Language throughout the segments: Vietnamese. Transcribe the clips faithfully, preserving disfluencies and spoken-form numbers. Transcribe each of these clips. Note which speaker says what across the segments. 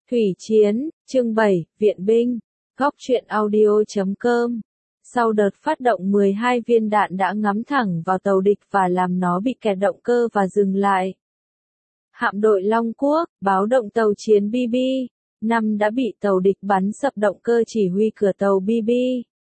Speaker 1: Thủy chiến, chương bảy, Viện binh, góc truyện audio chấm com. Sau đợt phát động mười hai viên đạn đã ngắm thẳng vào tàu địch và làm nó bị kẹt động cơ và dừng lại. Hạm đội Long Quốc, báo động tàu chiến bê bê năm đã bị tàu địch bắn sập động cơ chỉ huy cửa tàu bê bê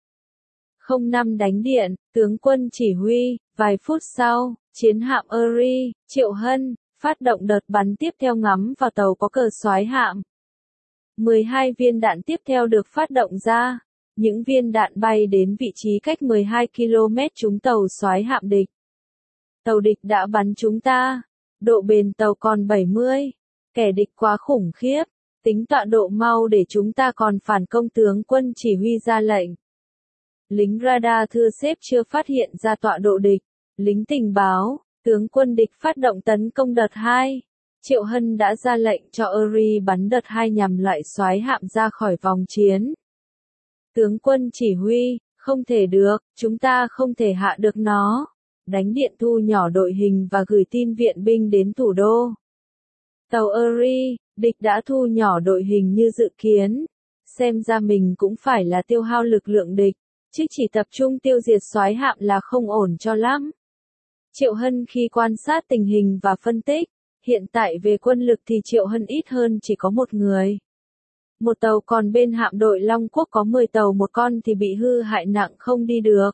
Speaker 1: không năm đánh điện, tướng quân chỉ huy. Vài phút sau, chiến hạm Erie, Triệu Hân, phát động đợt bắn tiếp theo ngắm vào tàu có cờ soái hạm. mười hai viên đạn tiếp theo được phát động ra. Những viên đạn bay đến vị trí cách mười hai ki lô mét trúng tàu soái hạm địch. Tàu địch đã bắn chúng ta. Độ bền tàu còn bảy mươi. Kẻ địch quá khủng khiếp. Tính tọa độ mau để chúng ta còn phản công, tướng quân chỉ huy ra lệnh. Lính radar thưa sếp chưa phát hiện ra tọa độ địch. Lính tình báo, tướng quân địch phát động tấn công đợt hai. Triệu Hân đã ra lệnh cho Erie bắn đợt hai nhằm loại soái hạm ra khỏi vòng chiến. Tướng quân chỉ huy, không thể được, chúng ta không thể hạ được nó. Đánh điện thu nhỏ đội hình và gửi tin viện binh đến thủ đô. Tàu Erie, địch đã thu nhỏ đội hình như dự kiến. Xem ra mình cũng phải là tiêu hao lực lượng địch, chứ chỉ tập trung tiêu diệt soái hạm là không ổn cho lắm. Triệu Hân khi quan sát tình hình và phân tích, hiện tại về quân lực thì Triệu Hân ít hơn chỉ có một người. Một tàu còn bên hạm đội Long Quốc có mười tàu, một con thì bị hư hại nặng không đi được.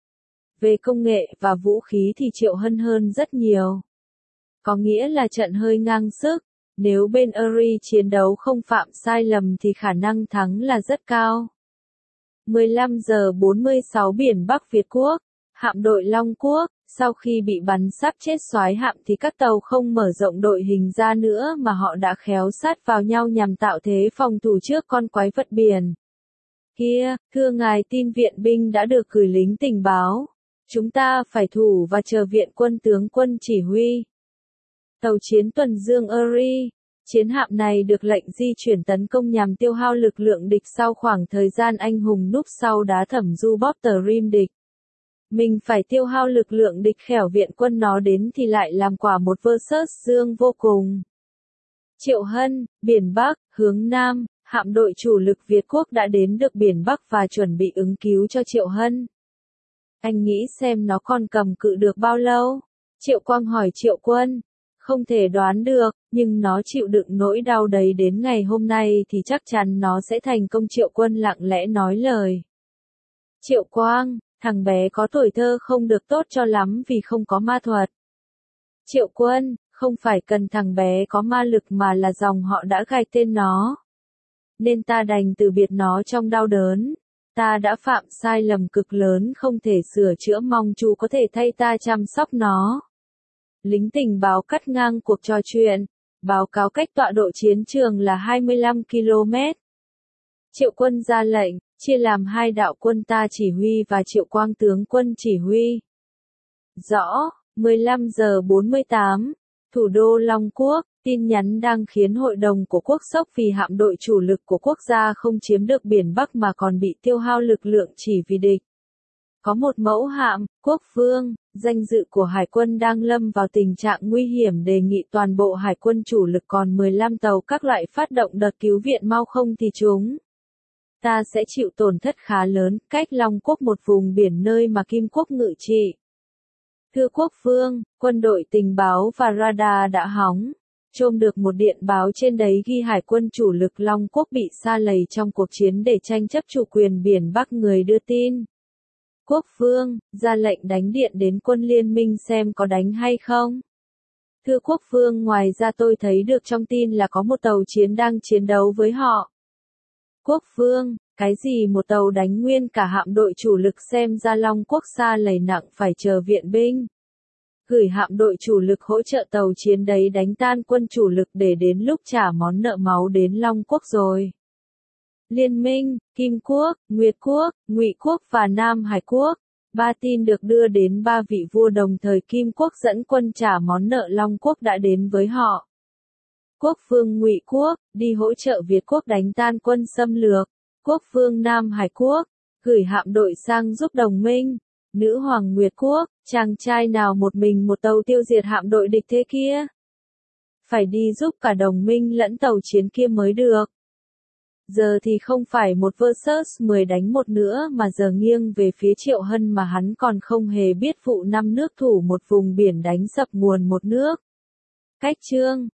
Speaker 1: Về công nghệ và vũ khí thì Triệu Hân hơn rất nhiều. Có nghĩa là trận hơi ngang sức, nếu bên Erie chiến đấu không phạm sai lầm thì khả năng thắng là rất cao. mười lăm giờ bốn mươi sáu biển Bắc Việt Quốc, hạm đội Long Quốc, sau khi bị bắn sắp chết soái hạm thì các tàu không mở rộng đội hình ra nữa mà họ đã khéo sát vào nhau nhằm tạo thế phòng thủ trước con quái vật biển. Kia, thưa ngài, tin viện binh đã được gửi, lính tình báo. Chúng ta phải thủ và chờ viện quân, tướng quân chỉ huy. Tàu chiến tuần dương Erie. Chiến hạm này được lệnh di chuyển tấn công nhằm tiêu hao lực lượng địch sau khoảng thời gian anh hùng núp sau đá thẩm du bóp tờ rim địch. Mình phải tiêu hao lực lượng địch khẻo viện quân nó đến thì lại làm quả một versus dương vô cùng. Triệu Hân, biển Bắc, hướng Nam, hạm đội chủ lực Việt Quốc đã đến được biển Bắc và chuẩn bị ứng cứu cho Triệu Hân. Anh nghĩ xem nó còn cầm cự được bao lâu? Triệu Quang hỏi Triệu Quân. Không thể đoán được, nhưng nó chịu đựng nỗi đau đấy đến ngày hôm nay thì chắc chắn nó sẽ thành công. Triệu Quân lặng lẽ nói lời. Triệu Quang, thằng bé có tuổi thơ không được tốt cho lắm vì không có ma thuật. Triệu Quân, không phải cần thằng bé có ma lực mà là dòng họ đã gài tên nó. Nên ta đành từ biệt nó trong đau đớn. Ta đã phạm sai lầm cực lớn không thể sửa chữa, mong chú có thể thay ta chăm sóc nó. Lính tình báo cắt ngang cuộc trò chuyện, báo cáo cách tọa độ chiến trường là hai mươi lăm ki lô mét. Triệu Quân ra lệnh, chia làm hai đạo quân, ta chỉ huy và Triệu Quang tướng quân chỉ huy. Rõ, mười lăm giờ bốn mươi tám, thủ đô Long Quốc, tin nhắn đang khiến hội đồng của quốc sốc vì hạm đội chủ lực của quốc gia không chiếm được biển Bắc mà còn bị tiêu hao lực lượng chỉ vì địch. Có một mẫu hạm, Quốc Vương, danh dự của Hải quân đang lâm vào tình trạng nguy hiểm, đề nghị toàn bộ Hải quân chủ lực còn mười lăm tàu các loại phát động đợt cứu viện mau, không thì chúng ta sẽ chịu tổn thất khá lớn, cách Long Quốc một vùng biển nơi mà Kim Quốc ngự trị. Thưa Quốc Vương, quân đội tình báo và radar đã hóng. Trôm được một điện báo trên đấy ghi Hải quân chủ lực Long Quốc bị sa lầy trong cuộc chiến để tranh chấp chủ quyền biển Bắc. Người đưa tin. Quốc Vương, ra lệnh đánh điện đến quân liên minh xem có đánh hay không. Thưa Quốc Vương, ngoài ra tôi thấy được trong tin là có một tàu chiến đang chiến đấu với họ. Quốc Vương, cái gì một tàu đánh nguyên cả hạm đội chủ lực, xem ra Long Quốc sa lầy nặng phải chờ viện binh. Gửi hạm đội chủ lực hỗ trợ tàu chiến đấy đánh tan quân chủ lực để đến lúc trả món nợ máu đến Long Quốc rồi. Liên minh, Kim Quốc, Nguyệt Quốc, Ngụy Quốc và Nam Hải Quốc. Ba tin được đưa đến ba vị vua đồng thời Kim Quốc dẫn quân trả món nợ Long Quốc đã đến với họ. Quốc vương Ngụy Quốc, đi hỗ trợ Việt Quốc đánh tan quân xâm lược. Quốc vương Nam Hải Quốc, gửi hạm đội sang giúp đồng minh. Nữ hoàng Nguyệt Quốc, chàng trai nào một mình một tàu tiêu diệt hạm đội địch thế kia? Phải đi giúp cả đồng minh lẫn tàu chiến kia mới được. Giờ thì không phải một versus mười đánh một nữa mà giờ nghiêng về phía Triệu Hân mà hắn còn không hề biết vụ năm nước thủ một vùng biển đánh sập nguồn một nước. Cách chương